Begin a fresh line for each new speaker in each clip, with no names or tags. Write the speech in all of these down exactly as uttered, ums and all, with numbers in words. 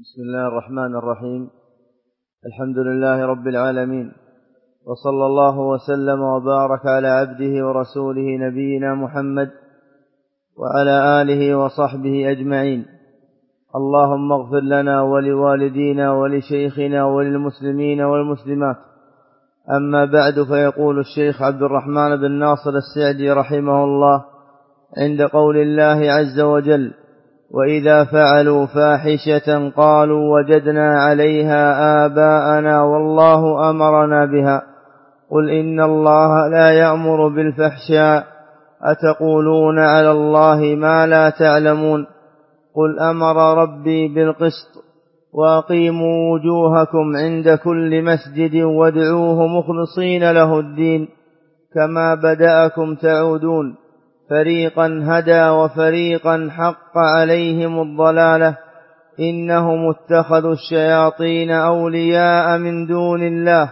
بسم الله الرحمن الرحيم. الحمد لله رب العالمين، وصلى الله وسلم وبارك على عبده ورسوله نبينا محمد وعلى آله وصحبه أجمعين. اللهم اغفر لنا ولوالدينا ولشيخنا وللمسلمين والمسلمات. أما بعد، فيقول الشيخ عبد الرحمن بن ناصر السعدي رحمه الله عند قول الله عز وجل: وإذا فعلوا فاحشة قالوا وجدنا عليها آباءنا والله أمرنا بها قل إن الله لا يأمر بالفحشاء أتقولون على الله ما لا تعلمون قل أمر ربي بالقسط وأقيموا وجوهكم عند كل مسجد وادعوه مخلصين له الدين كما بدأكم تعودون فريقا هدى وفريقا حق عليهم الضلالة إنهم اتخذوا الشياطين أولياء من دون الله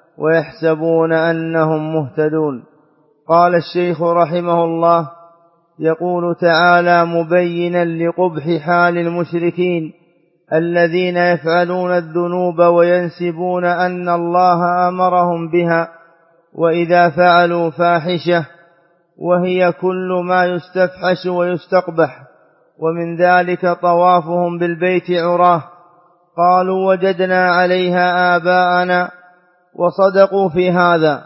ويحسبون أنهم مهتدون. قال الشيخ رحمه الله يقول تعالى مبينا لقبح حال المشركين الذين يفعلون الذنوب وينسبون أن الله أمرهم بها: وإذا فعلوا فاحشة، وهي كل ما يستفحش ويستقبح، ومن ذلك طوافهم بالبيت عراه، قالوا وجدنا عليها آباءنا، وصدقوا في هذا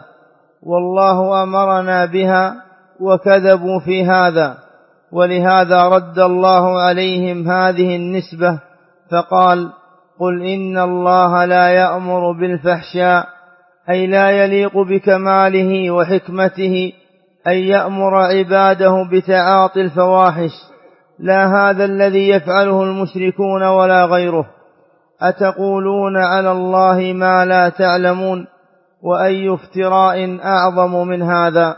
والله أمرنا بها وكذبوا في هذا، ولهذا رد الله عليهم هذه النسبة فقال: قل إن الله لا يأمر بالفحشاء، أي لا يليق بكماله وحكمته أن يأمر عباده بتعاطي الفواحش، لا هذا الذي يفعله المشركون ولا غيره. أتقولون على الله ما لا تعلمون، وأي افتراء أعظم من هذا.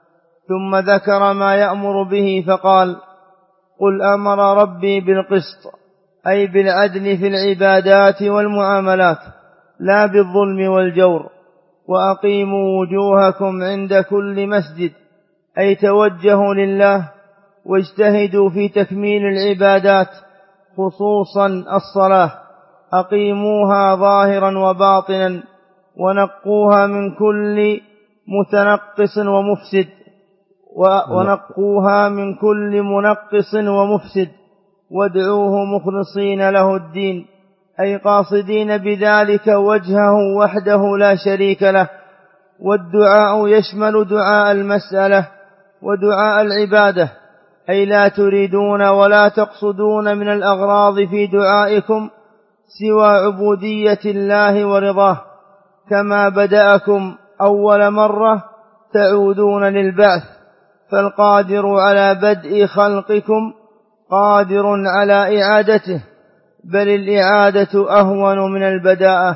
ثم ذكر ما يأمر به فقال: قل أمر ربي بالقسط، أي بالعدل في العبادات والمعاملات لا بالظلم والجور. وأقيموا وجوهكم عند كل مسجد، أي توجهوا لله واجتهدوا في تكميل العبادات خصوصا الصلاة، أقيموها ظاهرا وباطنا ونقوها من كل متنقص ومفسد ونقوها من كل منقص ومفسد وادعوه مخلصين له الدين، أي قاصدين بذلك وجهه وحده لا شريك له. والدعاء يشمل دعاء المسألة ودعاء العبادة، أي لا تريدون ولا تقصدون من الأغراض في دعائكم سوى عبودية الله ورضاه، كما بدأكم أول مرة تعودون للبعث، فالقادر على بدء خلقكم قادر على إعادته، بل الإعادة أهون من البداءة.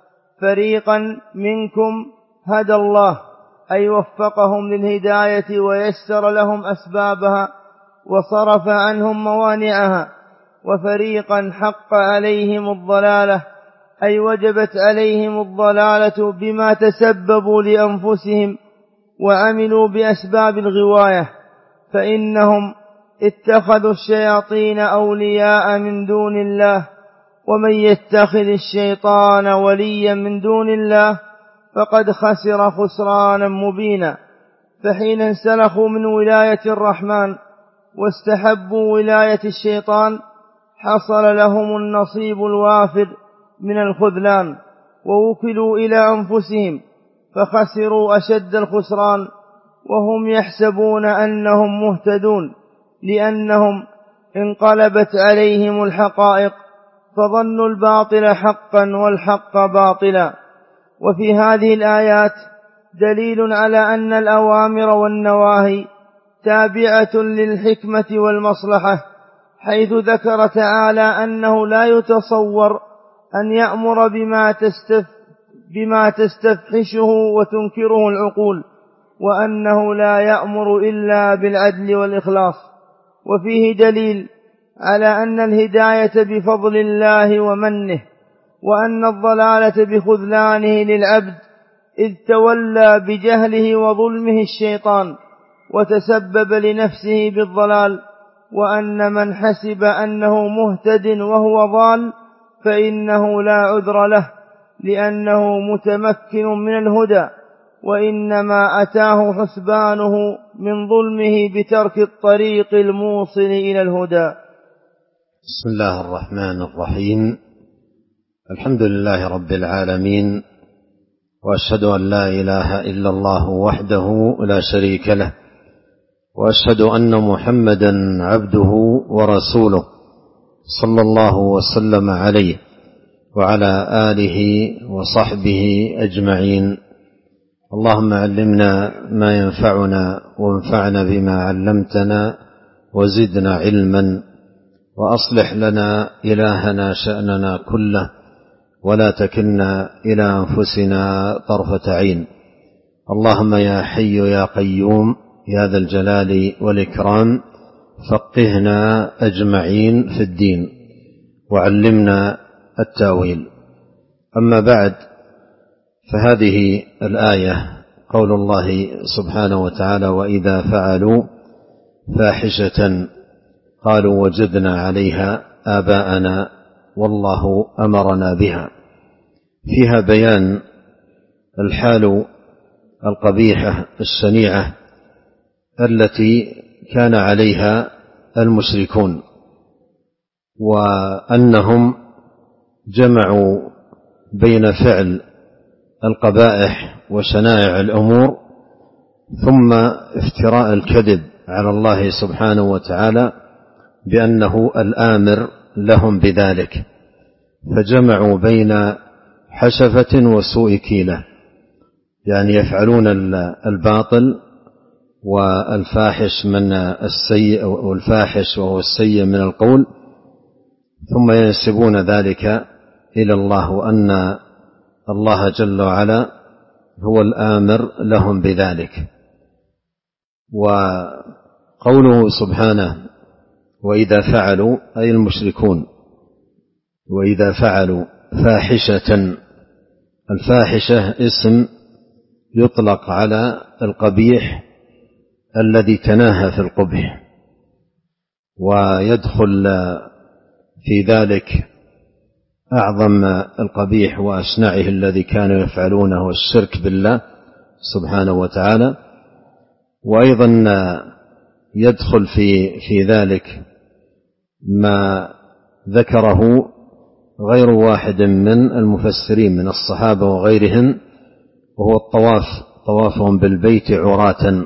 فريقا منكم هدى الله، أي وفقهم للهداية ويسر لهم أسبابها وصرف عنهم موانعها، وفريقا حق عليهم الضلالة، أي وجبت عليهم الضلالة بما تسببوا لأنفسهم وعملوا بأسباب الغواية، فإنهم اتخذوا الشياطين أولياء من دون الله، ومن يتخذ الشيطان وليا من دون الله فقد خسر خسرانا مبينا. فحين انسلخوا من ولاية الرحمن واستحبوا ولاية الشيطان حصل لهم النصيب الوافر من الخذلان، ووكلوا إلى أنفسهم فخسروا أشد الخسران، وهم يحسبون أنهم مهتدون لأنهم انقلبت عليهم الحقائق فظنوا الباطل حقا والحق باطلا. وفي هذه الآيات دليل على أن الأوامر والنواهي تابعة للحكمة والمصلحة، حيث ذكر تعالى أنه لا يتصور أن يأمر بما, تستف بما تستفحشه وتنكره العقول، وأنه لا يأمر إلا بالعدل والإخلاص. وفيه دليل على أن الهداية بفضل الله ومنه، وأن الضلالة بخذلانه للعبد، إذ تولى بجهله وظلمه الشيطان وتسبب لنفسه بالضلال، وأن من حسب أنه مهتد وهو ضال فإنه لا عذر له، لأنه متمكن من الهدى، وإنما أتاه حسبانه من ظلمه بترك الطريق الموصل إلى الهدى.
بسم الله الرحمن الرحيم. الحمد لله رب العالمين، وأشهد أن لا إله إلا الله وحده لا شريك له، وأشهد أن محمدا عبده ورسوله صلى الله وسلم عليه وعلى آله وصحبه أجمعين. اللهم علمنا ما ينفعنا وانفعنا بما علمتنا وزدنا علما، وأصلح لنا إلهنا شأننا كله، ولا تكلنا إلى أنفسنا طرفة عين. اللهم يا حي يا قيوم يا ذا الجلال والإكرام، فقهنا أجمعين في الدين وعلمنا التأويل. أما بعد، فهذه الآية قول الله سبحانه وتعالى: وإذا فعلوا فاحشة قالوا وجدنا عليها آباءنا والله أمرنا بها، فيها بيان الحال القبيحة الشنيعة التي كان عليها المشركون، وأنهم جمعوا بين فعل القبائح وشنائع الأمور ثم افتراء الكذب على الله سبحانه وتعالى بأنه الآمر لهم بذلك، فجمعوا بين حشفة وسوء كيلة، يعني يفعلون الباطل والفاحش من السيء والفاحش وهو السيء من القول، ثم ينسبون ذلك إلى الله، وأن الله جل وعلا هو الآمر لهم بذلك. وقوله سبحانه: وإذا فعلوا، أي المشركون، وإذا فعلوا فاحشة. الفاحشة اسم يطلق على القبيح الذي تناهى في القبح، ويدخل في ذلك أعظم القبيح وأشنعه الذي كانوا يفعلونه الشرك بالله سبحانه وتعالى، وأيضا يدخل في في ذلك ما ذكره غير واحد من المفسرين من الصحابة وغيرهم، وهو الطواف، طوافهم بالبيت عراة،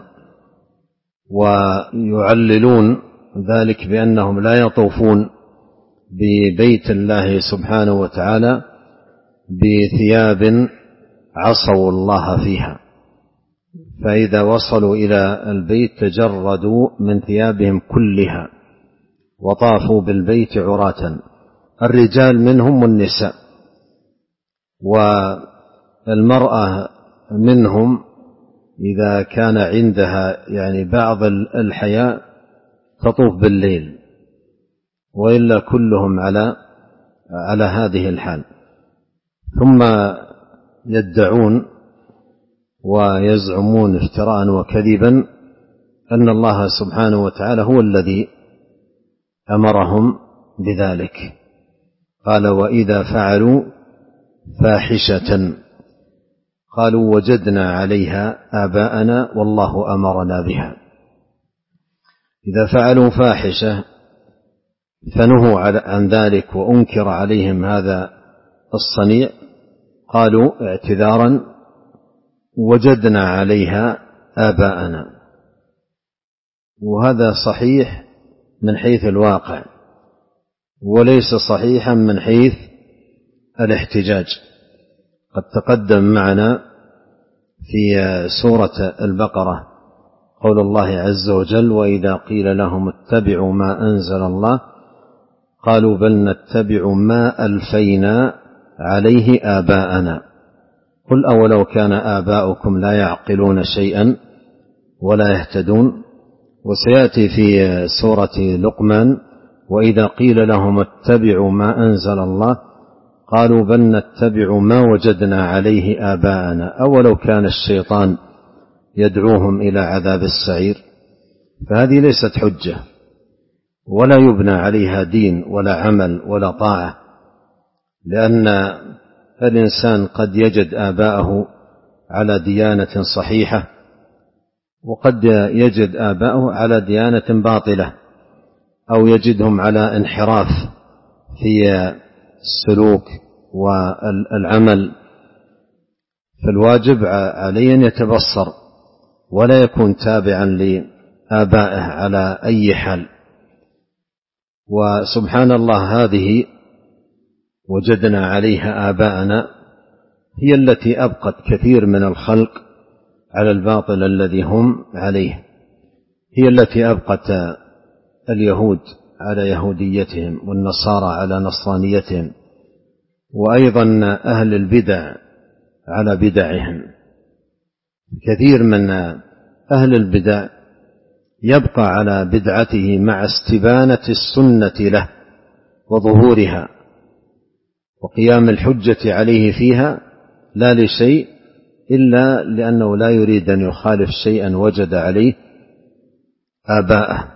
ويعللون ذلك بأنهم لا يطوفون ببيت الله سبحانه وتعالى بثياب عصوا الله فيها، فإذا وصلوا إلى البيت تجردوا من ثيابهم كلها وطافوا بالبيت عراة، الرجال منهم والنساء، والمرأة منهم إذا كان عندها يعني بعض الحياء تطوف بالليل، وإلا كلهم على على هذه الحال. ثم يدعون ويزعمون افتراء وكذبا أن الله سبحانه وتعالى هو الذي أمرهم بذلك. قال: وإذا فعلوا فاحشة قالوا وجدنا عليها آباءنا والله أمرنا بها. إذا فعلوا فاحشة فنهوا عن ذلك وأنكر عليهم هذا الصنيع، قالوا اعتذارا: وجدنا عليها آباءنا. وهذا صحيح من حيث الواقع، وليس صحيحا من حيث الاحتجاج. قد تقدم معنا في سورة البقرة قول الله عز وجل: وإذا قيل لهم اتبعوا ما أنزل الله قالوا بل نتبع ما ألفينا عليه آباءنا قل أولو كان آباؤكم لا يعقلون شيئا ولا يهتدون. وسيأتي في سورة لقمان: وإذا قيل لهم اتبعوا ما أنزل الله قالوا بل نتبع ما وجدنا عليه آباءنا أولو كان الشيطان يدعوهم إلى عذاب السعير. فهذه ليست حجة ولا يبنى عليها دين ولا عمل ولا طاعة، لأن الإنسان قد يجد آباءه على ديانة صحيحة، وقد يجد آباءه على ديانة باطلة، أو يجدهم على انحراف في السلوك والعمل، فالواجب عليه أن يتبصر ولا يكون تابعا لآبائه على أي حال. وسبحان الله هذه وجدنا عليها آباءنا هي التي أبقت كثير من الخلق على الباطل الذي هم عليه، هي التي أبقت اليهود على يهوديتهم والنصارى على نصرانيتهم، وأيضا أهل البدع على بدعهم. كثير من أهل البدع يبقى على بدعته مع استبانة السنة له وظهورها وقيام الحجة عليه فيها، لا لشيء إلا لأنه لا يريد أن يخالف شيئا وجد عليه آباءه.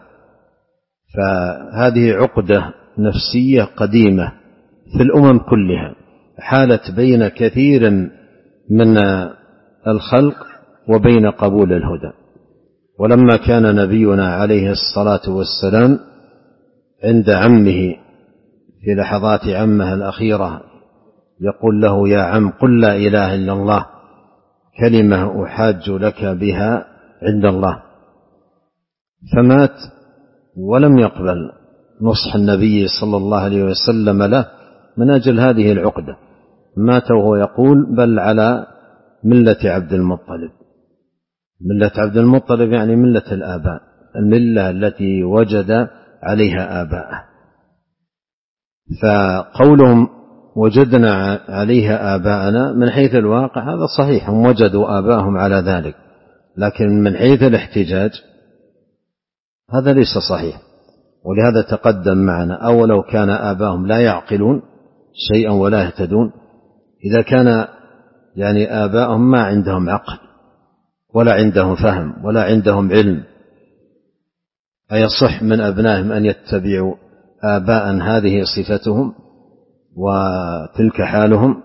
فهذه عقدة نفسية قديمة في الأمم كلها حالت بين كثير من الخلق وبين قبول الهدى. ولما كان نبينا عليه الصلاة والسلام عند عمه في لحظات عمه الأخيرة يقول له: يا عم قل لا إله إلا الله كلمة أحاج لك بها عند الله، فمات ولم يقبل نصح النبي صلى الله عليه وسلم له من أجل هذه العقدة، مات وهو يقول: بل على ملة عبد المطلب. ملة عبد المطلب يعني ملة الآباء، الملة التي وجد عليها آباءه. فقولهم وجدنا عليها آباءنا من حيث الواقع هذا صحيح، هم وجدوا آباءهم على ذلك، لكن من حيث الاحتجاج هذا ليس صحيح. ولهذا تقدم معنا: أولو كان آباءهم لا يعقلون شيئا ولا يهتدون. إذا كان يعني آباءهم ما عندهم عقل ولا عندهم فهم ولا عندهم علم، أيصح من أبنائهم أن يتبعوا آباء هذه صفتهم وتلك حالهم؟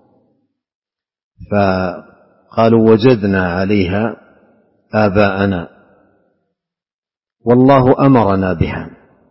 فقالوا: وجدنا عليها آباءنا والله أمرنا بها،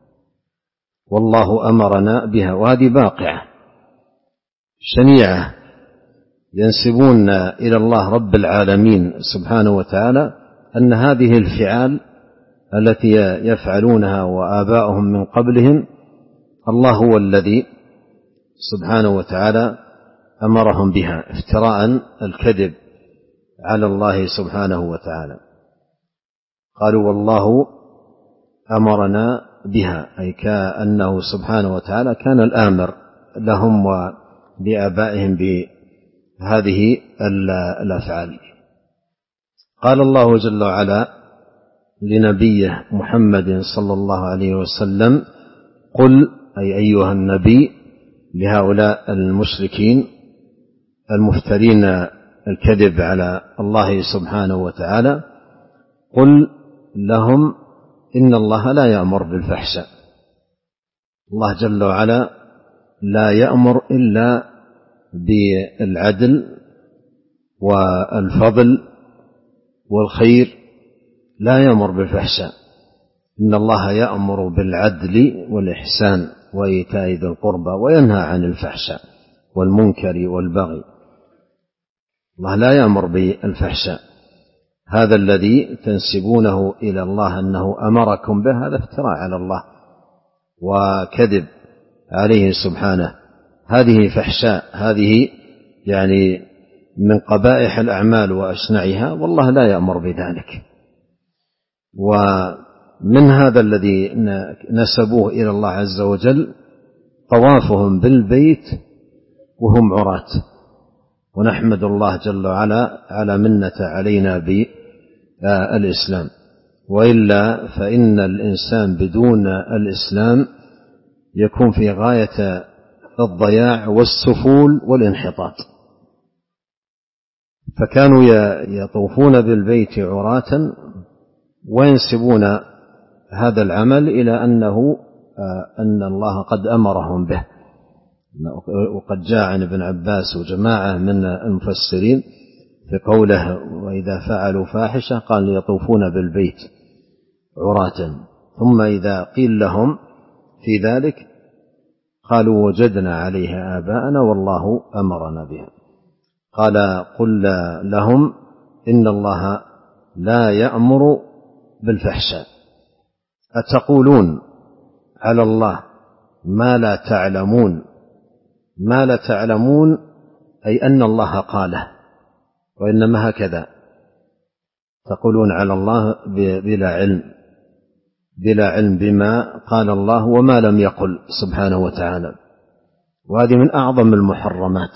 والله أمرنا بها. وهذه باقعة شنيعة ينسبون إلى الله رب العالمين سبحانه وتعالى أن هذه الفعال التي يفعلونها وآباؤهم من قبلهم الله هو الذي سبحانه وتعالى أمرهم بها، افتراء الكذب على الله سبحانه وتعالى. قالوا: والله أمرنا بها، أي كأنه سبحانه وتعالى كان الآمر لهم ولآبائهم بهذه الأفعال. قال الله جل وعلا لنبيه محمد صلى الله عليه وسلم: قل، أي أيها النبي، لهؤلاء المشركين المفترين الكذب على الله سبحانه وتعالى، قل لهم: إن الله لا يأمر بالفحشاء. الله جل وعلا لا يأمر إلا بالعدل والفضل والخير، لا يأمر بالفحشاء. إن الله يأمر بالعدل والإحسان وإيتاء ذي القربى وينهى عن الفحشاء والمنكر والبغي. الله لا يأمر بالفحشاء. هذا الذي تنسبونه إلى الله أنه أمركم به هذا افتراء على الله وكذب عليه سبحانه. هذه فحشاء، هذه يعني من قبائح الأعمال وأشنعها، والله لا يأمر بذلك. ومن هذا الذي نسبوه إلى الله عز وجل طوافهم بالبيت وهم عراة، ونحمد الله جل وعلا على منة علينا بالإسلام، وإلا فإن الإنسان بدون الإسلام يكون في غاية الضياع والسفول والانحطاط. فكانوا يطوفون بالبيت عراة وينسبون هذا العمل إلى أنه أن الله قد أمرهم به، وقد جاء عن ابن عباس وجماعة من المفسرين في قوله وإذا فعلوا فاحشة قال يطوفون بالبيت عراة، ثم إذا قيل لهم في ذلك قالوا وجدنا عليها آباءنا والله أمرنا بها. قال قل لهم إن الله لا يأمر بالفحشاء، أتقولون على الله ما لا تعلمون. ما لا تعلمون أي أن الله قاله، وإنما هكذا تقولون على الله بلا علم، بلا علم بما قال الله وما لم يقل سبحانه وتعالى. وهذه من أعظم المحرمات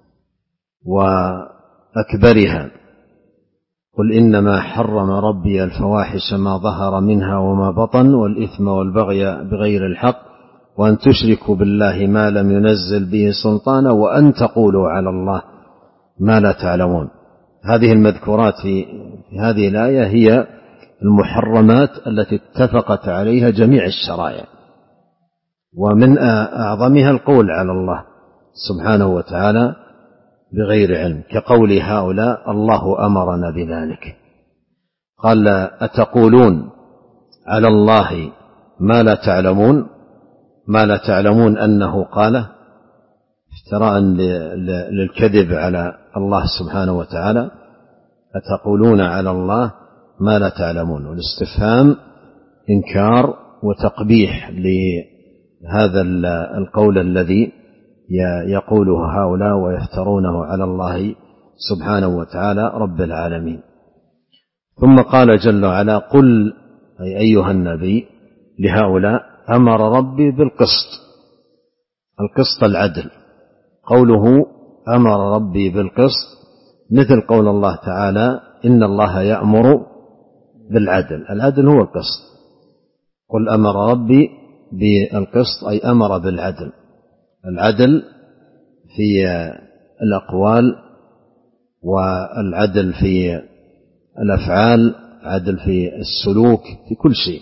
وأكبرها. قل إنما حرم ربي الفواحش ما ظهر منها وما بطن والإثم والبغي بغير الحق وأن تشركوا بالله ما لم ينزل به سلطانا وأن تقولوا على الله ما لا تعلمون. هذه المذكورات في هذه الآية هي المحرمات التي اتفقت عليها جميع الشرائع، ومن أعظمها القول على الله سبحانه وتعالى بغير علم، كقول هؤلاء الله أمرنا بذلك. قال أتقولون على الله ما لا تعلمون، ما لا تعلمون أنه قاله افتراء للكذب على الله سبحانه وتعالى. أتقولون على الله ما لا تعلمون، والاستفهام إنكار وتقبيح لهذا القول الذي يقوله هؤلاء ويفترونه على الله سبحانه وتعالى رب العالمين. ثم قال جل وعلا قل أي أيها النبي لهؤلاء أمر ربي بالقسط، القسط العدل. قوله أمر ربي بالقسط مثل قول الله تعالى إن الله يأمر بالعدل، العدل هو القسط. قل أمر ربي بالقسط أي أمر بالعدل، العدل في الأقوال والعدل في الأفعال، عدل في السلوك، في كل شيء.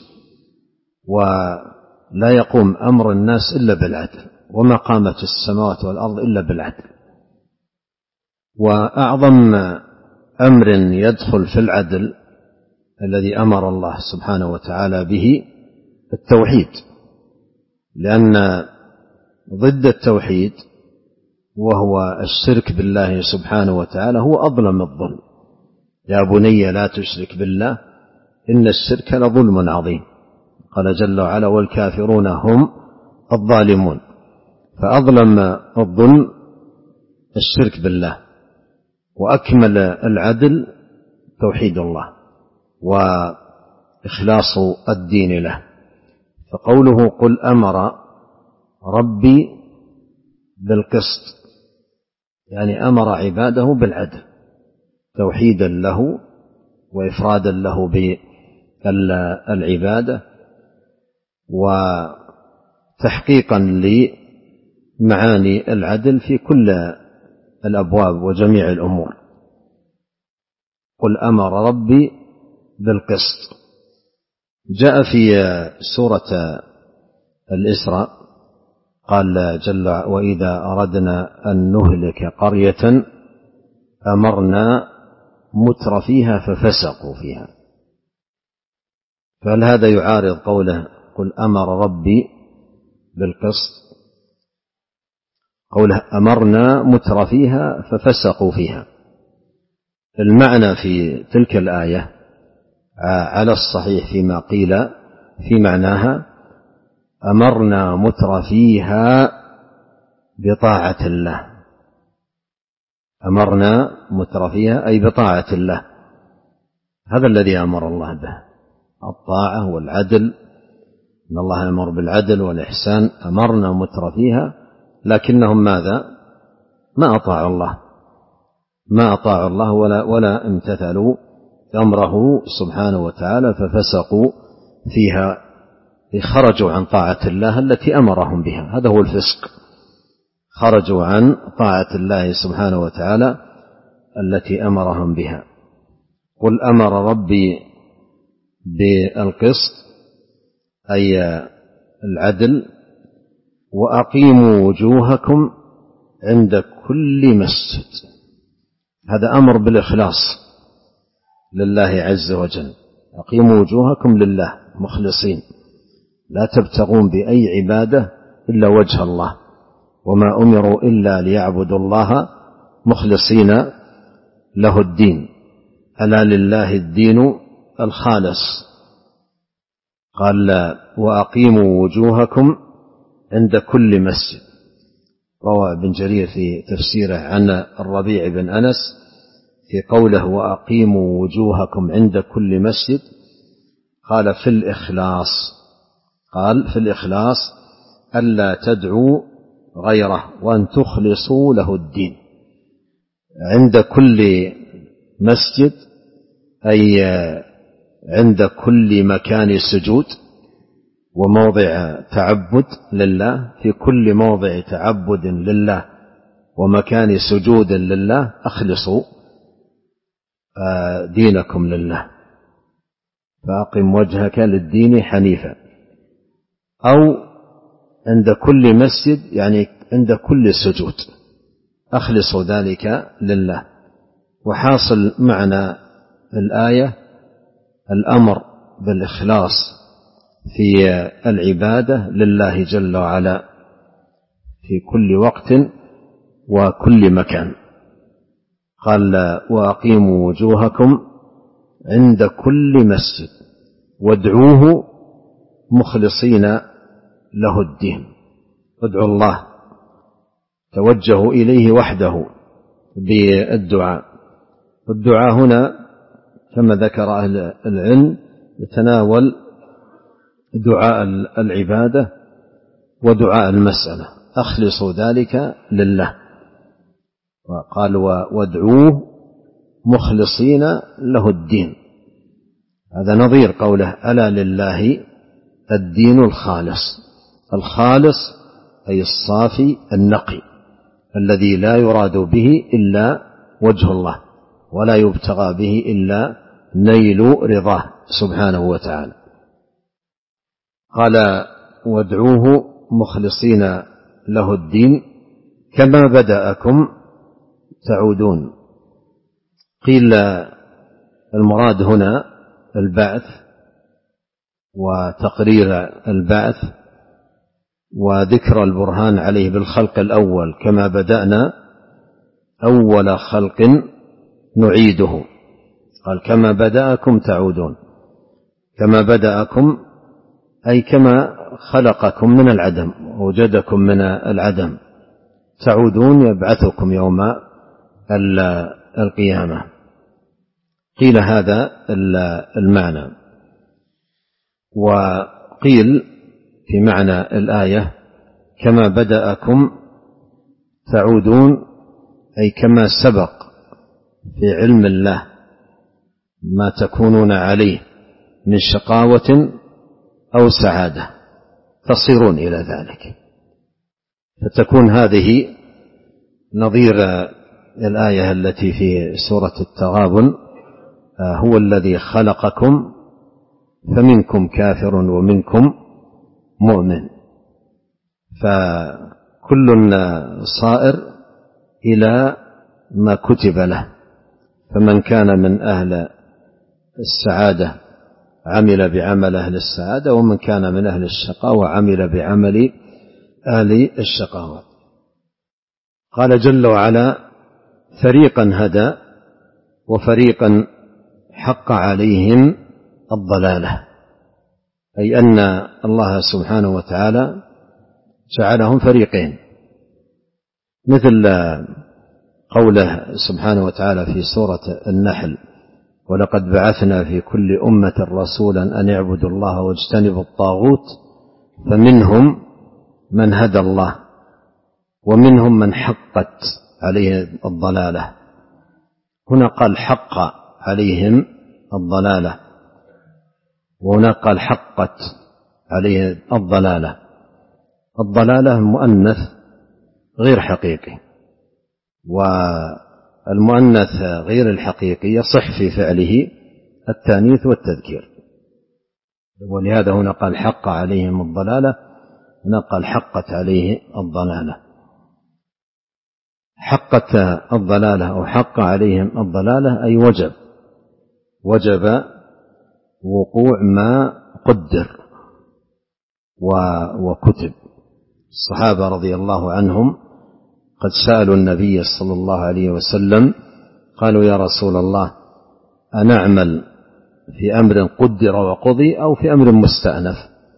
ولا يقوم أمر الناس إلا بالعدل، وما قامت السماوات والأرض إلا بالعدل. وأعظم أمر يدخل في العدل الذي أمر الله سبحانه وتعالى به التوحيد، لأن ضد التوحيد وهو الشرك بالله سبحانه وتعالى هو أظلم الظلم. يا بني لا تشرك بالله إن الشرك لظلم عظيم. قال جل وعلا والكافرون هم الظالمون. فأظلم الظلم الشرك بالله، وأكمل العدل توحيد الله وإخلاص الدين له. فقوله قل أمر ربي بالقسط يعني أمر عباده بالعدل توحيدا له وإفرادا له بالعبادة وتحقيقا لمعاني العدل في كل الأبواب وجميع الأمور. قل أمر ربي بالقسط. جاء في سورة الإسراء قال جل وإذا أردنا أن نهلك قرية أمرنا متر فيها ففسقوا فيها. فهل هذا يعارض قوله قل أمر ربي بالقسط؟ قوله أمرنا متر فيها ففسقوا فيها، المعنى في تلك الآية على الصحيح فيما قيل في معناها أمرنا متر فيها بطاعة الله. أمرنا متر فيها أي بطاعة الله، هذا الذي أمر الله به، الطاعة والعدل، إن الله يأمر بالعدل والإحسان. أمرنا متر فيها، لكنهم ماذا؟ ما أطاعوا الله، ما أطاعوا الله ولا, ولا امتثلوا أمره سبحانه وتعالى ففسقوا فيها، خرجوا عن طاعة الله التي أمرهم بها. هذا هو الفسق، خرجوا عن طاعة الله سبحانه وتعالى التي أمرهم بها. قل أمر ربي بالقسط أي العدل، وأقيموا وجوهكم عند كل مسجد. هذا أمر بالإخلاص لله عز وجل. أقيموا وجوهكم لله مخلصين، لا تبتغون بأي عبادة إلا وجه الله، وما أمروا إلا ليعبدوا الله مخلصين له الدين، ألا لله الدين الخالص. قال وأقيموا وجوهكم عند كل مسجد. روى ابن جرير في تفسيره عن الربيع بن أنس في قوله وأقيموا وجوهكم عند كل مسجد، قال في الإخلاص، قال في الإخلاص ألا تدعوا غيره وأن تخلصوا له الدين. عند كل مسجد أي عند كل مكان سجود وموضع تعبد لله، في كل موضع تعبد لله ومكان سجود لله أخلصوا دينكم لله، فأقم وجهك للدين حنيفا. أو عند كل مسجد يعني عند كل سجود أخلصوا ذلك لله. وحاصل معنى الآية الأمر بالإخلاص في العبادة لله جل وعلا في كل وقت وكل مكان. قال وأقيموا وجوهكم عند كل مسجد وادعوه مخلصين له الدين. ادعوا الله، توجهوا إليه وحده بالدعاء. والدعاء هنا كما ذكر أهل العلم يتناول دعاء العبادة ودعاء المسألة، أخلصوا ذلك لله. وقال وادعوه مخلصين له الدين، هذا نظير قوله ألا لله الدين الخالص. الخالص أي الصافي النقي الذي لا يراد به إلا وجه الله ولا يبتغى به إلا نيل رضاه سبحانه وتعالى. قال وادعوه مخلصين له الدين كما بدأكم تعودون. قيل المراد هنا البعث وتقرير البعث وذكر البرهان عليه بالخلق الأول، كما بدأنا أول خلق نعيده. قال كما بدأكم تعودون، كما بدأكم أي كما خلقكم من العدم ووجدكم من العدم، تعودون يبعثكم يوم القيامة. قيل هذا المعنى. وقيل في معنى الآية كما بدأكم تعودون أي كما سبق في علم الله ما تكونون عليه من شقاوة أو سعادة تصيرون إلى ذلك، فتكون هذه نظير الآية التي في سورة التغابن هو الذي خلقكم فمنكم كافر ومنكم مؤمن، فكل صائر إلى ما كتب له. فمن كان من أهل السعادة عمل بعمل أهل السعادة، ومن كان من أهل الشقاوة عمل بعمل أهل الشقاوة. قال جل وعلا فريقا هدى وفريقا حق عليهم الضلالة، أي أن الله سبحانه وتعالى جعلهم فريقين، مثل قوله سبحانه وتعالى في سورة النحل ولقد بعثنا في كل أمة رسولا أن يعبدوا الله واجتنبوا الطاغوت فمنهم من هدى الله ومنهم من حقت عليه الضلالة. هنا قال حق عليهم الضلالة، وهنا قال حقت عليه الضلالة. الضلالة مؤنث غير حقيقي، والمؤنث غير الحقيقي يصح في فعله التانيث والتذكير، ولهذا هنا قال حق عليهم الضلالة نقل حقت عليه الضلالة. حقت الضلالة أو حق عليهم الضلالة أي وجب وجب وقوع ما قدر وكتب. الصحابة رضي الله عنهم قد سألوا النبي صلى الله عليه وسلم قالوا يا رسول الله أنعمل في أمر قدر وقضي أو في أمر مستأنف؟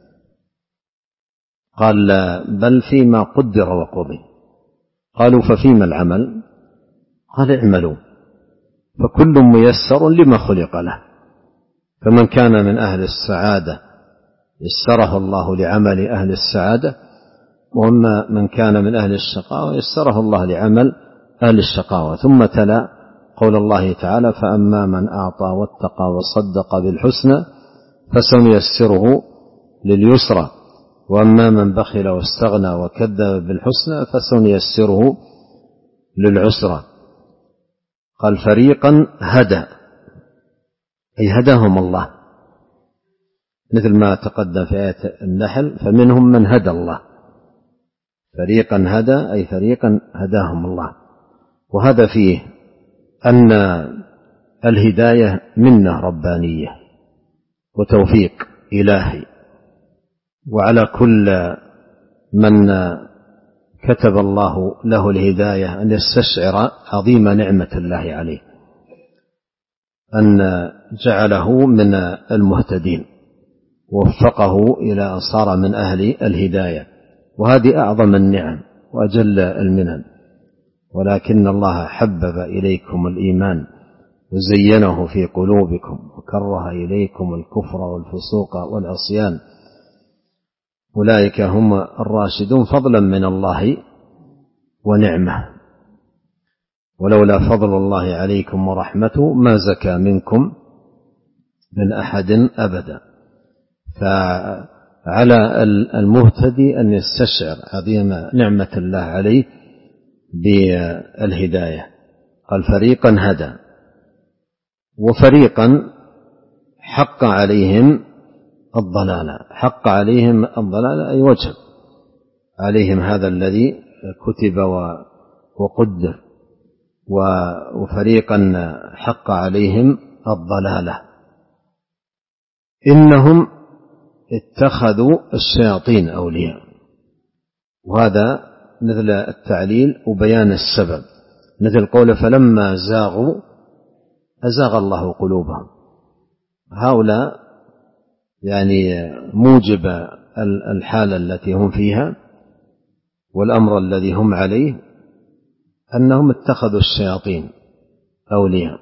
قال بل فيما قدر وقضي. قالوا ففيما العمل؟ قال اعملوا فكل ميسر لما خلق له، فمن كان من أهل السعادة يسره الله لعمل أهل السعادة، وأما من كان من أهل الشقاوة يسره الله لعمل أهل الشقاوة. ثم تلا قول الله تعالى فأما من أعطى واتقى وصدق بالحسنى فسنيسره لليسرى وأما من بخل واستغنى وكذب بالحسنى فسنيسره للعسرى. قال فريقا هدى أي هداهم الله، مثل ما تقدم في آية النحل فمنهم من هدى الله. فريقا هدى أي فريقا هداهم الله. وهذا فيه أن الهداية منة ربانية وتوفيق إلهي، وعلى كل من كتب الله له الهداية أن يستشعر عظيم نعمة الله عليه، أن جعله من المهتدين ووفقه إلى أن صار من أهل الهداية، وهذه أعظم النعم وأجل المنن. ولكن الله حبب إليكم الإيمان وزينه في قلوبكم وكره إليكم الكفر والفسوق والعصيان أولئك هم الراشدون فضلا من الله ونعمه، ولولا فضل الله عليكم ورحمته ما زكى منكم من أحد أبدا. فعلى المهتدي أن يستشعر عظيم نعمة الله عليه بالهداية. قال فريقا هدى وفريقا حق عليهم الضلالة. حق عليهم الضلالة أي وجب عليهم هذا الذي كتب وقدر. وفريقا حق عليهم الضلالة إنهم اتخذوا الشياطين أولياء. وهذا مثل التعليل وبيان السبب، مثل قول فلما زاغوا أزاغ الله قلوبهم. هؤلاء يعني موجب الحالة التي هم فيها والأمر الذي هم عليه أنهم اتخذوا الشياطين أولياء،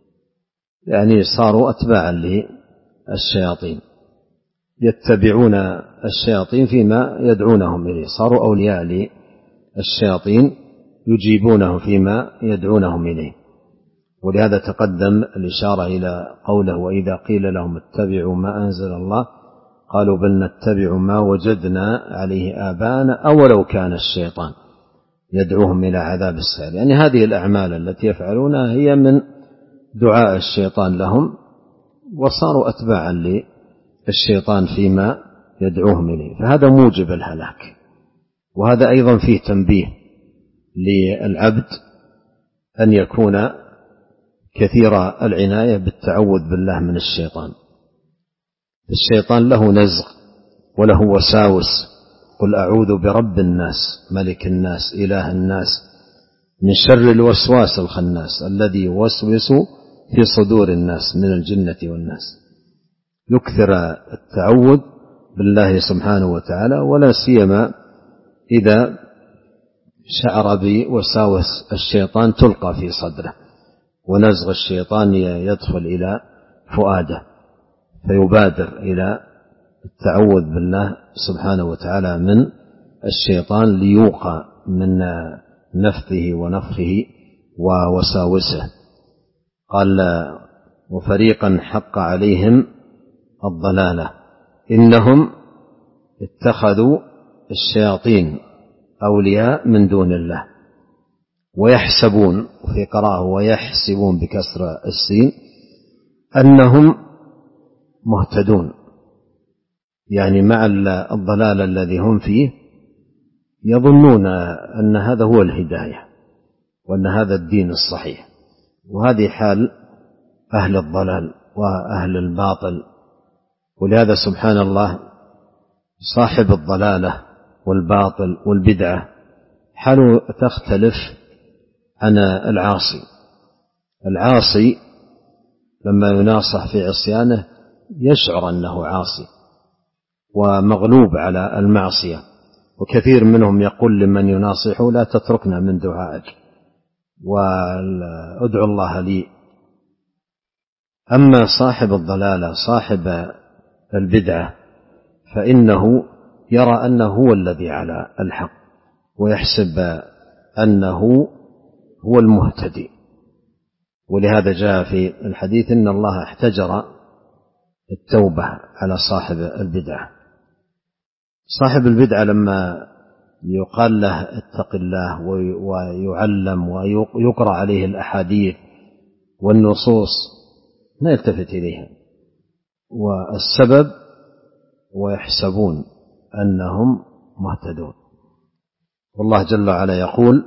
يعني صاروا أتباعا للشياطين يتبعون الشياطين فيما يدعونهم إليه، صاروا أولياء للشياطين يجيبونه فيما يدعونهم إليه. ولهذا تقدم الإشارة إلى قوله وإذا قيل لهم اتبعوا ما أنزل الله قالوا بل نتبع ما وجدنا عليه آباءنا أولو كان الشيطان يدعوهم إلى عذاب السعير. يعني هذه الأعمال التي يفعلونها هي من دعاء الشيطان لهم، وصاروا أتباعا للشيطان فيما يدعوهم إليه، فهذا موجب الهلاك. وهذا أيضا فيه تنبيه للعبد أن يكون كثير العناية بالتعوذ بالله من الشيطان. الشيطان له نزغ وله وساوس، قل أعوذ برب الناس ملك الناس إله الناس من شر الوسواس الخناس الذي يوسوس في صدور الناس من الجنة والناس. يكثر التعوذ بالله سبحانه وتعالى، ولا سيما إذا شعر بوساوس الشيطان تلقى في صدره ونزغ الشيطان يدخل إلى فؤاده، فيبادر إلى التعوذ بالله سبحانه وتعالى من الشيطان ليوقى من نفثه ونفخه ووساوسه. قال وفريقا حق عليهم الضلالة إنهم اتخذوا الشياطين أولياء من دون الله ويحسبون، وفي قراءة ويحسبون بكسر السين، أنهم مهتدون. يعني مع الضلال الذي هم فيه يظنون أن هذا هو الهداية وأن هذا الدين الصحيح، وهذه حال أهل الضلال وأهل الباطل. ولهذا سبحان الله صاحب الضلالة والباطل والبدعة حاله تختلف عن العاصي. العاصي لما يناصح في عصيانه يشعر أنه عاصي ومغلوب على المعصية، وكثير منهم يقول لمن يناصحه لا تتركنا من دعائك وادعو الله لي. أما صاحب الضلالة صاحب البدعة فإنه يرى أنه هو الذي على الحق ويحسب أنه هو المهتدي. ولهذا جاء في الحديث إن الله احتجر التوبة على صاحب البدعة. صاحب البدعة لما يقال له اتق الله ويعلم ويقرأ عليه الأحاديث والنصوص لا يلتفت إليها، والسبب ويحسبون أنهم مهتدون. والله جل وعلا يقول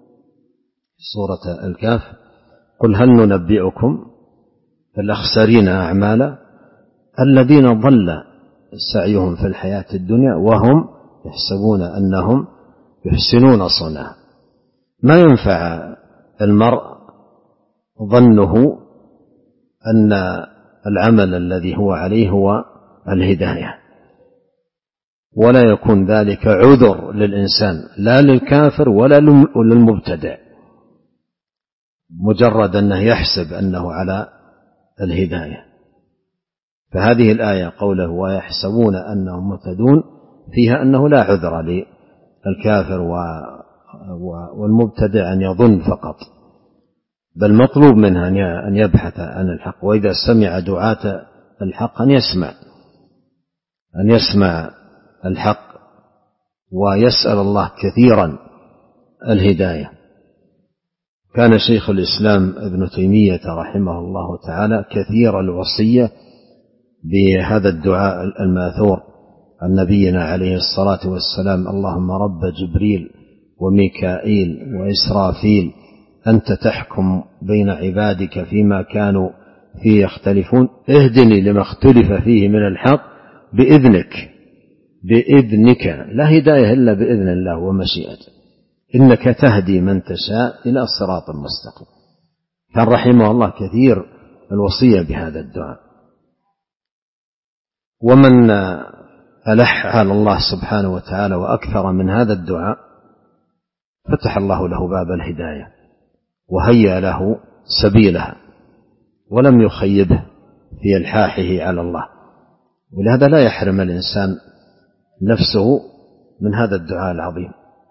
سورة الكهف قل هل ننبئكم الأخسرين أعمالا الذين ضل سعيهم في الحياة الدنيا وهم يحسبون أنهم يحسنون صنعا. ما ينفع المرء ظنه أن العمل الذي هو عليه هو الهداية، ولا يكون ذلك عذر للإنسان لا للكافر ولا للمبتدع، مجرد أنه يحسب أنه على الهداية. فهذه الآية قوله ويحسبون أنهم مهتدون فيها أنه لا عذر للكافر والمبتدع أن يظن فقط، بل مطلوب منه أن يبحث عن الحق، وإذا سمع دعاة الحق أن يسمع أن يسمع الحق ويسأل الله كثيرا الهداية. كان شيخ الإسلام ابن تيمية رحمه الله تعالى كثير الوصية بهذا الدعاء الماثور عن نبينا عليه الصلاة والسلام اللهم رب جبريل وميكائيل وإسرافيل أنت تحكم بين عبادك فيما كانوا فيه يختلفون اهدني لما اختلف فيه من الحق بإذنك بإذنك لا هداية إلا بإذن الله ومشيئته إنك تهدي من تشاء إلى صراط مستقيم. كان رحمه الله كثير الوصية بهذا الدعاء. ومن ألح على الله سبحانه وتعالى وأكثر من هذا الدعاء فتح الله له باب الهداية وهيأ له سبيلها ولم يخيبه في إلحاحه على الله. ولهذا لا يحرم الإنسان نفسه من هذا الدعاء العظيم،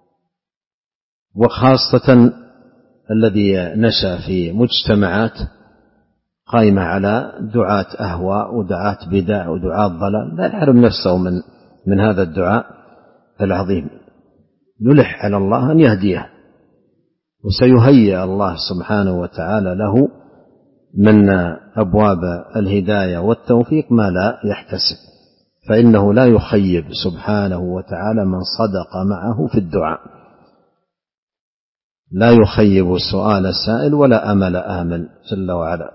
وخاصة الذي نشأ في مجتمعات قائمة على دعاة أهواء ودعاة بدع ودعاة ضلال، لا يحرم نفسه من من هذا الدعاء العظيم، يلح على الله أن يهديه، وسيهيئ الله سبحانه وتعالى له من أبواب الهداية والتوفيق ما لا يحتسب، فإنه لا يخيب سبحانه وتعالى من صدق معه في الدعاء، لا يخيب سؤال السائل ولا أمل آمل جل وعلا.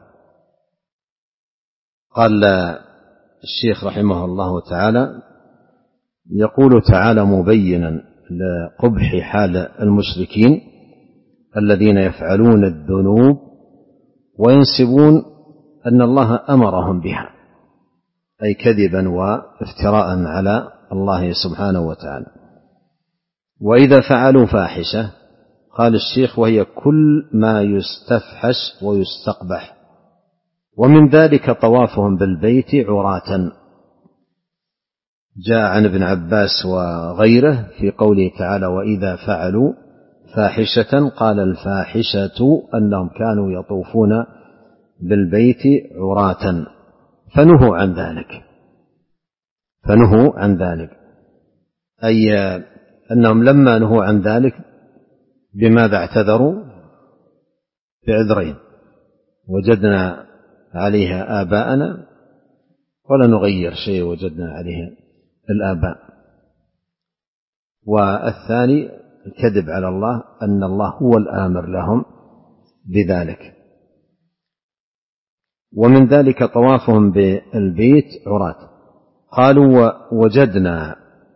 قال الشيخ رحمه الله تعالى يقول تعالى مبينا لقبح حال المشركين الذين يفعلون الذنوب وينسبون أن الله أمرهم بها، أي كذبا وافتراء على الله سبحانه وتعالى. وإذا فعلوا فاحشة قال الشيخ وهي كل ما يستفحش ويستقبح، ومن ذلك طوافهم بالبيت عراة. جاء عن ابن عباس وغيره في قوله تعالى وإذا فعلوا فاحشة قال الفاحشة أنهم كانوا يطوفون بالبيت عراة فنهوا عن ذلك فنهوا عن ذلك أي أنهم لما نهوا عن ذلك بماذا اعتذروا؟ بعذرين: وجدنا عليها آباءنا ولا نغير شيء وجدنا عليها الآباء. والثاني الكذب على الله أن الله هو الآمر لهم بذلك. ومن ذلك طوافهم بالبيت عراة. قالوا وجدنا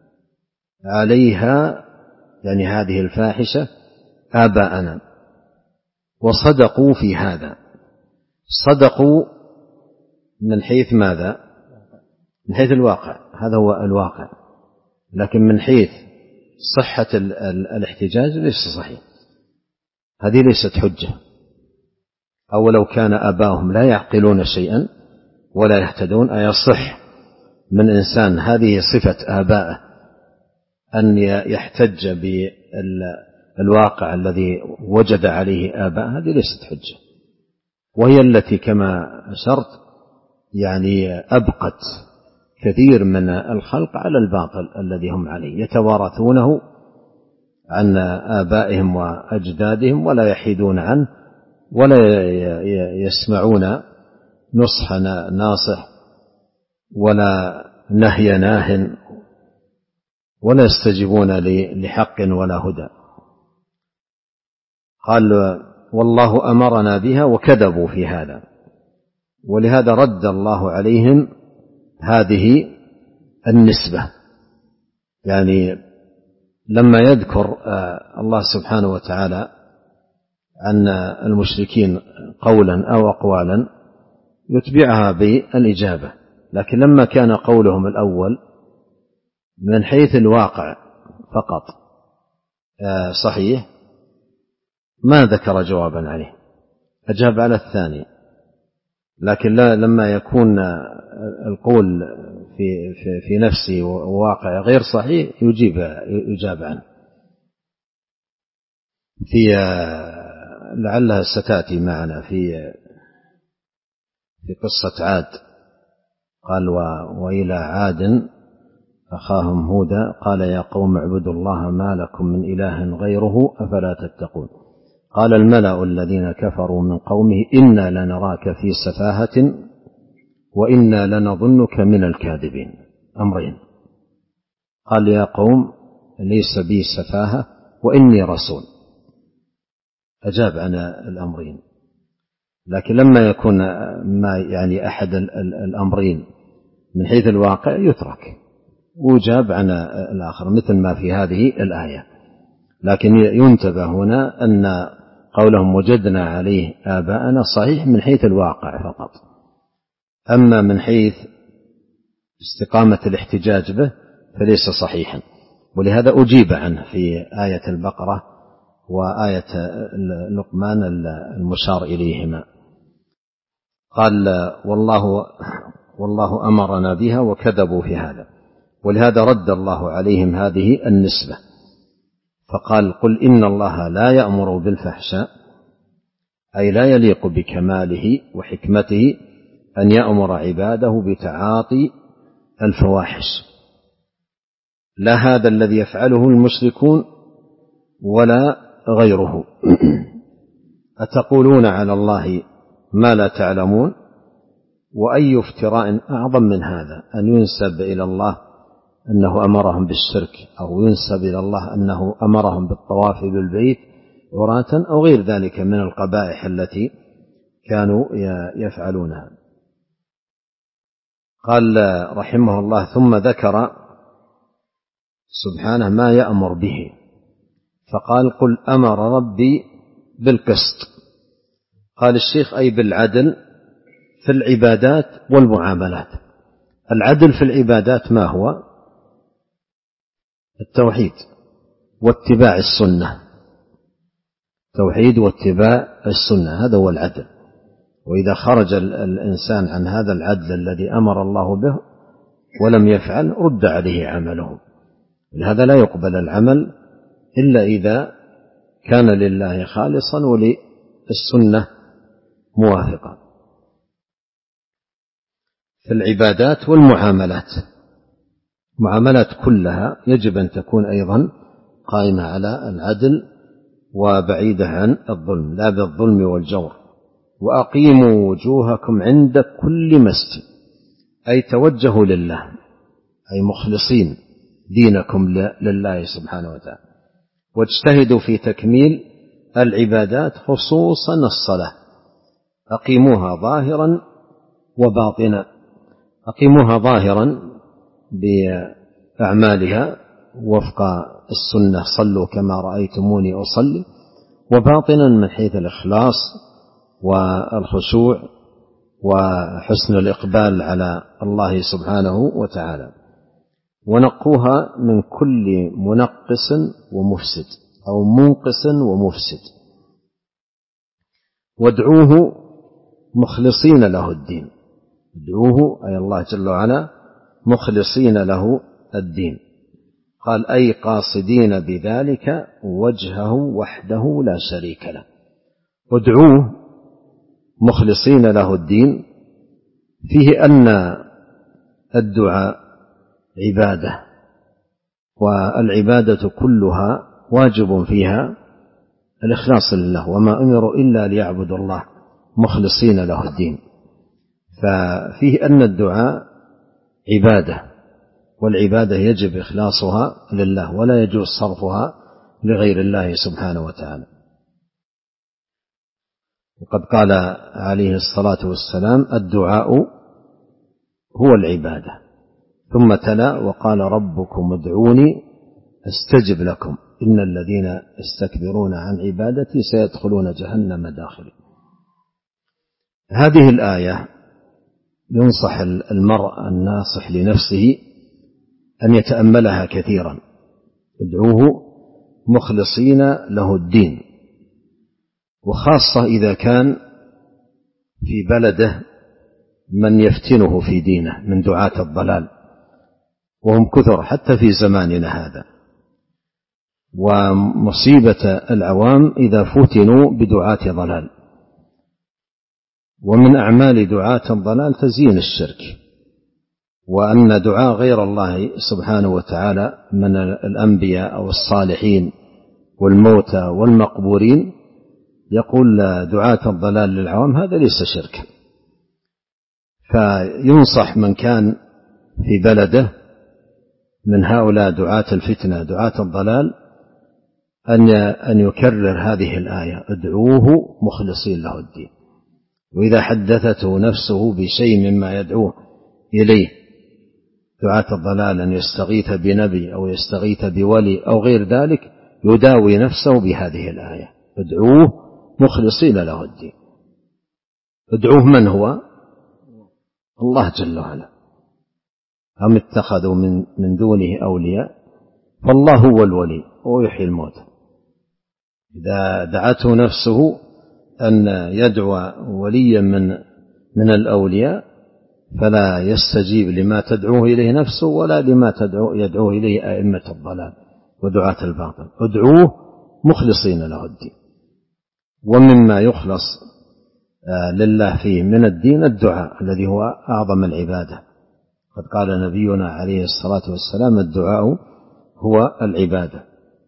عليها يعني هذه الفاحشة آباءنا، وصدقوا في هذا. صدقوا من حيث ماذا؟ من حيث الواقع، هذا هو الواقع، لكن من حيث صحة الاحتجاج ليس صحيح، هذه ليست حجة. أو لو كان آباؤهم لا يعقلون شيئا ولا يهتدون أيصح من إنسان هذه صفة آبائه أن يحتج بالواقع الذي وجد عليه آباء؟ هذه ليست حجة، وهي التي كما أشرت يعني أبقت كثير من الخلق على الباطل الذي هم عليه، يتوارثونه عن آبائهم وأجدادهم ولا يحيدون عنه ولا يسمعون نصح ناصح ولا نهي ناه ولا يستجيبون لحق ولا هدى. قال والله أمرنا بها وكذبوا في هذا، ولهذا رد الله عليهم هذه النسبة. يعني لما يذكر الله سبحانه وتعالى عن المشركين قولا أو أقوالا يتبعها بالإجابة، لكن لما كان قولهم الأول من حيث الواقع فقط صحيح ما ذكر جوابا عليه، أجاب على الثاني. لكن لا لما يكون القول في, في, في نفسه وواقع غير صحيح يجيب يجاب عنه. في لعلها ستأتي معنا في في قصة عاد. قال وإلى عاد أخاهم هودا قال يا قوم اعبدوا الله ما لكم من إله غيره أفلا تتقون. قال الملأ الذين كفروا من قومه إنا لنراك في سفاهة وإنا لنظنك من الكاذبين. أمرين، قال يا قوم ليس بي سفاهة وإني رسول، أجاب عن الأمرين. لكن لما يكون ما يعني أحد الأمرين من حيث الواقع يترك ويجاب عن الآخر، مثل ما في هذه الآية. لكن ينتبه هنا أن قولهم وجدنا عليه آباءنا صحيح من حيث الواقع فقط، أما من حيث استقامة الاحتجاج به فليس صحيحا. ولهذا أجيب عنه في آية البقرة وآية لقمان المشار إليهما. قال والله, والله أمرنا بها وكذبوا في هذا، ولهذا رد الله عليهم هذه النسبة فقال قل إن الله لا يأمر بالفحشاء، أي لا يليق بكماله وحكمته أن يأمر عباده بتعاطي الفواحش، لا هذا الذي يفعله المشركون ولا غيره. أتقولون على الله ما لا تعلمون. وأي افتراء أعظم من هذا أن ينسب إلى الله أنه أمرهم بالشرك، أو ينسب إلى الله أنه أمرهم بالطواف بالبيت عراة أو غير ذلك من القبائح التي كانوا يفعلونها. قال رحمه الله ثم ذكر سبحانه ما يأمر به، فقال قل أمر ربي بالقسط. قال الشيخ أي بالعدل في العبادات والمعاملات. العدل في العبادات ما هو؟ التوحيد واتباع السنة، توحيد واتباع السنة، هذا هو العدل. وإذا خرج الإنسان عن هذا العدل الذي أمر الله به ولم يفعل رد عليه عمله. لهذا لا يقبل العمل إلا إذا كان لله خالصا وللسنة موافقا. في العبادات والمعاملات، معاملات كلها يجب أن تكون أيضا قائمة على العدل وبعيدة عن الظلم، لا بالظلم والجور. وأقيموا وجوهكم عند كل مسجد، أي توجهوا لله أي مخلصين دينكم لله سبحانه وتعالى. واجتهدوا في تكميل العبادات خصوصا الصلاة، أقيموها ظاهرا وباطنا. أقيموها ظاهرا بأعمالها وفق السنة، صلوا كما رأيتموني أصلي، وباطنا من حيث الإخلاص والخشوع وحسن الإقبال على الله سبحانه وتعالى. ونقوها من كل منقص ومفسد أو منقص ومفسد. وادعوه مخلصين له الدين، ادعوه أي الله جل وعلا مخلصين له الدين. قال أي قاصدين بذلك وجهه وحده لا شريك له. ادعوه مخلصين له الدين فيه أن الدعاء عبادة، والعبادة كلها واجب فيها الإخلاص لله، وما أمروا إلا ليعبدوا الله مخلصين له الدين. ففيه أن الدعاء عبادة، والعبادة يجب إخلاصها لله ولا يجوز صرفها لغير الله سبحانه وتعالى. وقد قال عليه الصلاة والسلام الدعاء هو العبادة، ثم تلا وقال ربكم ادعوني استجب لكم إن الذين يستكبرون عن عبادتي سيدخلون جهنم داخلين. هذه الآية ينصح المرء الناصح لنفسه أن يتأملها كثيرا. ادعوه مخلصين له الدين، وخاصة إذا كان في بلده من يفتنه في دينه من دعاة الضلال، وهم كثر حتى في زماننا هذا. ومصيبة العوام إذا فتنوا بدعاة ضلال. ومن أعمال دعاة الضلال تزيين الشرك، وأن دعاء غير الله سبحانه وتعالى من الأنبياء أو الصالحين والموتى والمقبورين، يقول دعاة الضلال للعوام هذا ليس شرك. فينصح من كان في بلده من هؤلاء دعاة الفتنة دعاة الضلال أن يكرر هذه الآية ادعوه مخلصين له الدين. وإذا حدثته نفسه بشيء مما يدعوه إليه دعاة الضلال أن يستغيث بنبي أو يستغيث بولي أو غير ذلك يداوي نفسه بهذه الآية ادعوه مخلصين له الدين. ادعوه من هو؟ الله جل وعلا. أم اتخذوا من, من دونه أولياء فالله هو الولي ويحيي الموتى. إذا دعته نفسه أن يدعو وليا من, من الأولياء فلا يستجيب لما تدعوه إليه نفسه ولا لما تدعو يدعوه إليه أئمة الضلال ودعاة الباطل. ادعوه مخلصين له الدين. ومما يخلص لله فيه من الدين الدعاء الذي هو أعظم العبادة. قد قال نبينا عليه الصلاة والسلام الدعاء هو العبادة.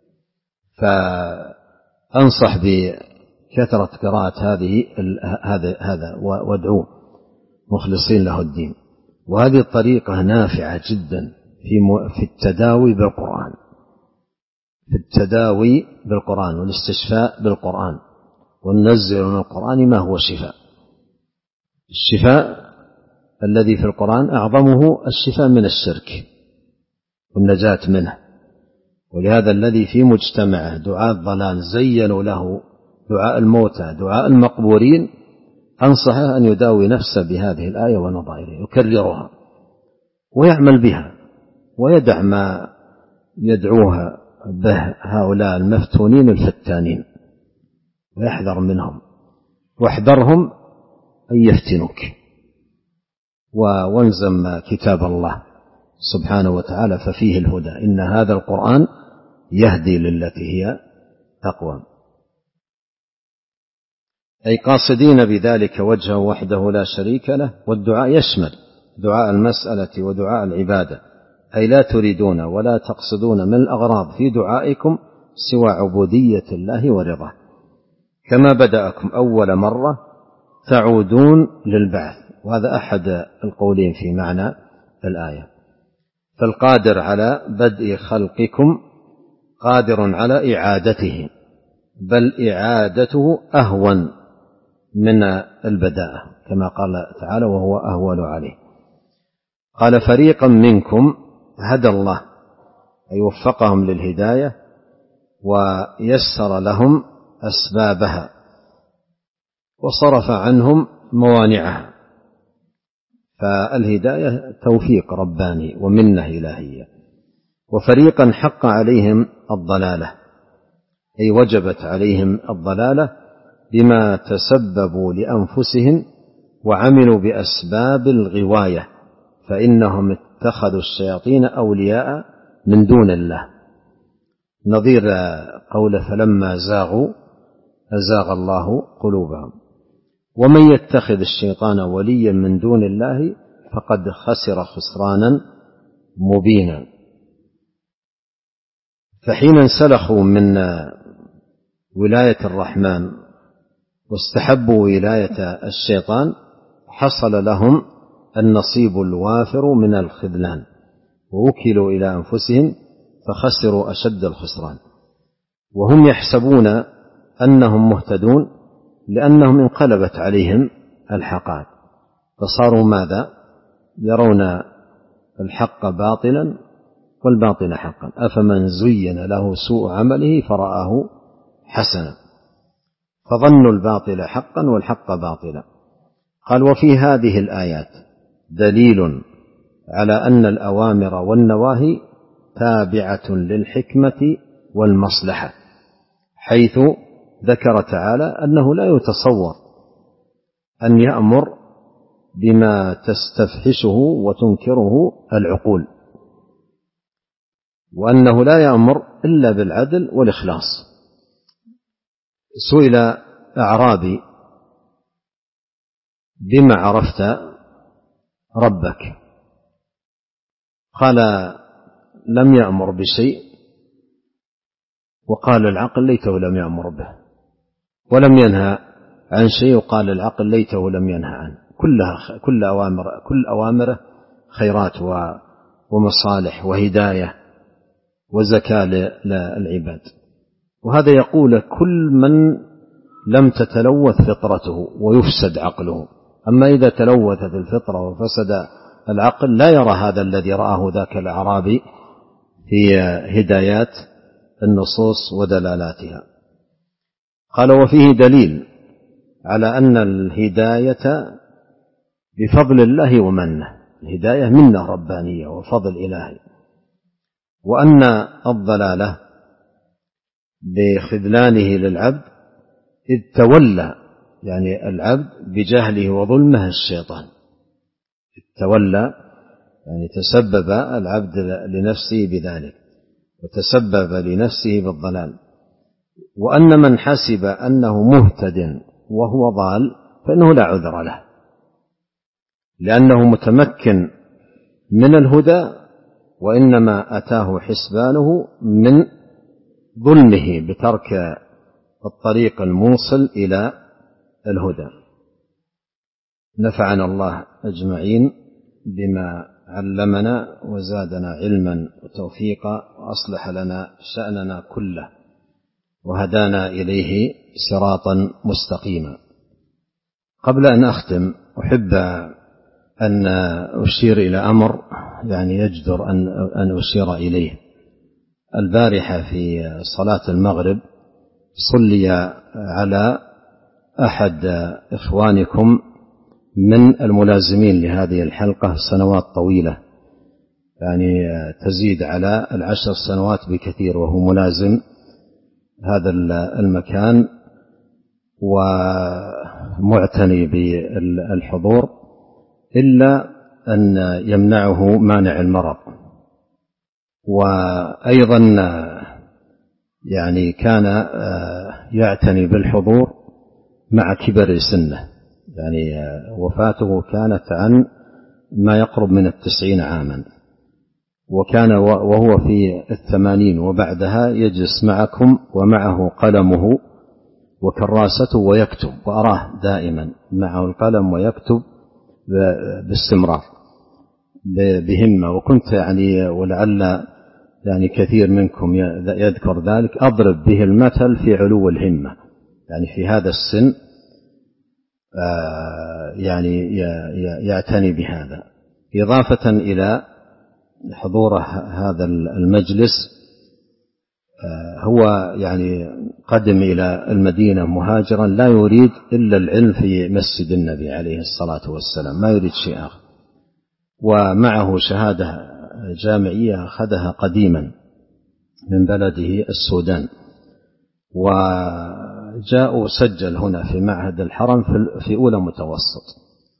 فأنصح بكثرة قراءة هذه هذا هذا وادعوه مخلصين له الدين. وهذه الطريقة نافعة جدا في في التداوي بالقرآن، في التداوي بالقرآن والاستشفاء بالقرآن. وننزل من القرآن ما هو شفاء. الشفاء الذي في القرآن أعظمه الشفاء من الشرك والنجاة منه. ولهذا الذي في مجتمعه دعاء الضلال زينوا له دعاء الموتى دعاء المقبورين، أنصحه أن يداوي نفسه بهذه الآية ونظائرها يكررها ويعمل بها ويدع ما يدعوها به هؤلاء المفتونين الفتانين ويحذر منهم. واحذرهم أن يفتنوك. وانزم كتاب الله سبحانه وتعالى ففيه الهدى إن هذا القرآن يهدي للتي هي أقوم. أي قاصدين بذلك وجهه وحده لا شريك له. والدعاء يشمل دعاء المسألة ودعاء العبادة، أي لا تريدون ولا تقصدون من الأغراض في دعائكم سوى عبودية الله ورضاه، كما بدأكم أول مرة تعودون للبعث. وهذا أحد القولين في معنى الآية. فالقادر على بدء خلقكم قادر على إعادته، بل إعادته أهون من البداءة كما قال تعالى وهو أهون عليه. قال فريقا منكم هدى الله، أي وفقهم للهداية ويسر لهم أسبابها وصرف عنهم موانعها، فالهداية توفيق رباني ومنة إلهية. وفريقا حق عليهم الضلالة، أي وجبت عليهم الضلالة بما تسببوا لأنفسهم وعملوا بأسباب الغواية، فإنهم اتخذوا الشياطين أولياء من دون الله، نظير قوله فلما زاغوا أزاغ الله قلوبهم. ومن يتخذ الشيطان وليا من دون الله فقد خسر خسرانا مبينا. فحين انسلخوا من ولاية الرحمن واستحبوا ولاية الشيطان حصل لهم النصيب الوافر من الخذلان، ووكلوا إلى أنفسهم فخسروا أشد الخسران، وهم يحسبون أنهم مهتدون لأنهم انقلبت عليهم الحقائق، فصاروا ماذا؟ يرون الحق باطلا والباطل حقا، أفمن زين له سوء عمله فرآه حسنا، فظنوا الباطل حقا والحق باطلا. قال وفي هذه الآيات دليل على أن الأوامر والنواهي تابعة للحكمة والمصلحة، حيث ذكر تعالى أنه لا يتصور أن يأمر بما تستفحشه وتنكره العقول، وأنه لا يأمر إلا بالعدل والإخلاص. سئل أعرابي بما عرفت ربك؟ قال لم يأمر بشيء، وقال العقل ليته لم يأمر به، ولم ينهى عن شيء وقال العقل ليته لم ينهى عنه. كلها كل أوامر كل أوامره خيرات ومصالح وهداية وزكاة للعباد. وهذا يقول كل من لم تتلوث فطرته ويفسد عقله. أما إذا تلوثت الفطرة وفسد العقل لا يرى هذا الذي رآه ذاك الأعرابي في هدايات النصوص ودلالاتها. قال وفيه دليل على أن الهداية بفضل الله ومنه، الهداية منة ربانية وفضل إلهي، وأن الضلالة بخذلانه للعبد إذ تولى يعني العبد بجهله وظلمه الشيطان، إذ تولى يعني تسبب العبد لنفسه بذلك وتسبب لنفسه بالضلال. وأن من حسب أنه مهتد وهو ضال فإنه لا عذر له، لأنه متمكن من الهدى، وإنما أتاه حسبانه من ظلمه بترك الطريق الموصل إلى الهدى. نفعنا الله أجمعين بما علمنا وزادنا علما وتوفيقا، وأصلح لنا شأننا كله وهدانا إليه صراطا مستقيما. قبل أن أختم أحب أن أشير إلى أمر يعني يجدر أن أن أشير إليه. البارحة في صلاة المغرب صلي على أحد إخوانكم من الملازمين لهذه الحلقة سنوات طويلة، يعني تزيد على العشر سنوات بكثير، وهو ملازم هذا المكان ومعتني بالحضور، إلا أن يمنعه مانع المرض. وأيضا يعني كان يعتني بالحضور مع كبر سنه، يعني وفاته كانت عن ما يقرب من التسعين عاما، وكان وهو في الثمانين وبعدها يجلس معكم ومعه قلمه وكراسته ويكتب، وأراه دائما معه القلم ويكتب باستمرار. بهمة. وكنت يعني ولعل يعني كثير منكم يذكر ذلك أضرب به المثل في علو الهمة، يعني في هذا السن يعني يعتني بهذا، إضافة إلى حضور هذا المجلس. هو يعني قدم إلى المدينة مهاجرا لا يريد إلا العلم في مسجد النبي عليه الصلاة والسلام، ما يريد شيء آخر، ومعه شهادة جامعية أخذها قديما من بلده السودان، وجاء وسجل هنا في معهد الحرم في أولى متوسط،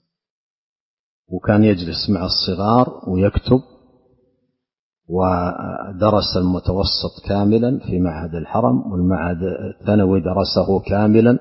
وكان يجلس مع الصغار ويكتب، ودرس المتوسط كاملا في معهد الحرم، والمعهد الثانوي درسه كاملا،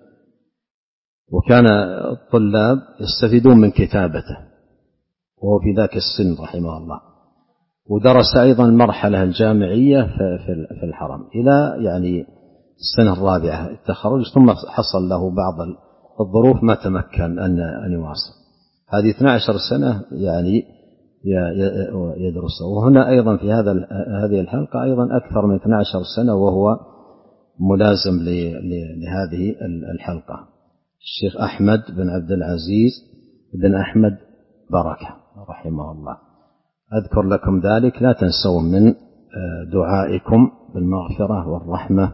وكان الطلاب يستفيدون من كتابته وهو في ذاك السن رحمه الله. ودرس أيضا المرحلة الجامعية في الحرم إلى يعني السنة الرابعة التخرج، ثم حصل له بعض الظروف ما تمكن أن يواصل. هذه اثنتي عشرة سنة يعني يدرسه. وهنا أيضا في هذا هذه الحلقة أيضا أكثر من اثنتي عشرة سنة وهو ملازم لهذه الحلقة، الشيخ أحمد بن عبد العزيز بن أحمد بركة رحمه الله. أذكر لكم ذلك، لا تنسوا من دعائكم بالمغفرة والرحمة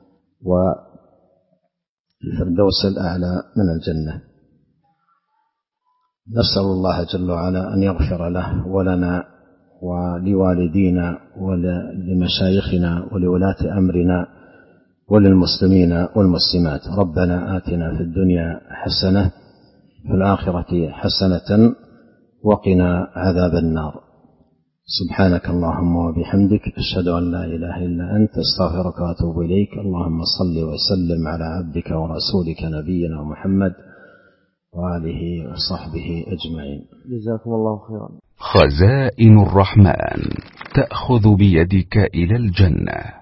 والفردوس الأعلى من الجنة. نسأل الله جل وعلا أن يغفر له ولنا ولوالدينا ولمشايخنا ولولاة أمرنا وللمسلمين والمسلمات. ربنا آتنا في الدنيا حسنة في الآخرة حسنة وقنا عذاب النار. سبحانك اللهم وبحمدك، أشهد أن لا إله إلا أنت، استغفرك وأتوب إليك. اللهم صل وسلم على عبدك ورسولك نبينا محمد وآله وصحبه أجمعين.
جزاكم الله خيرا.
خزائن الرحمن تأخذ بيدك إلى الجنة.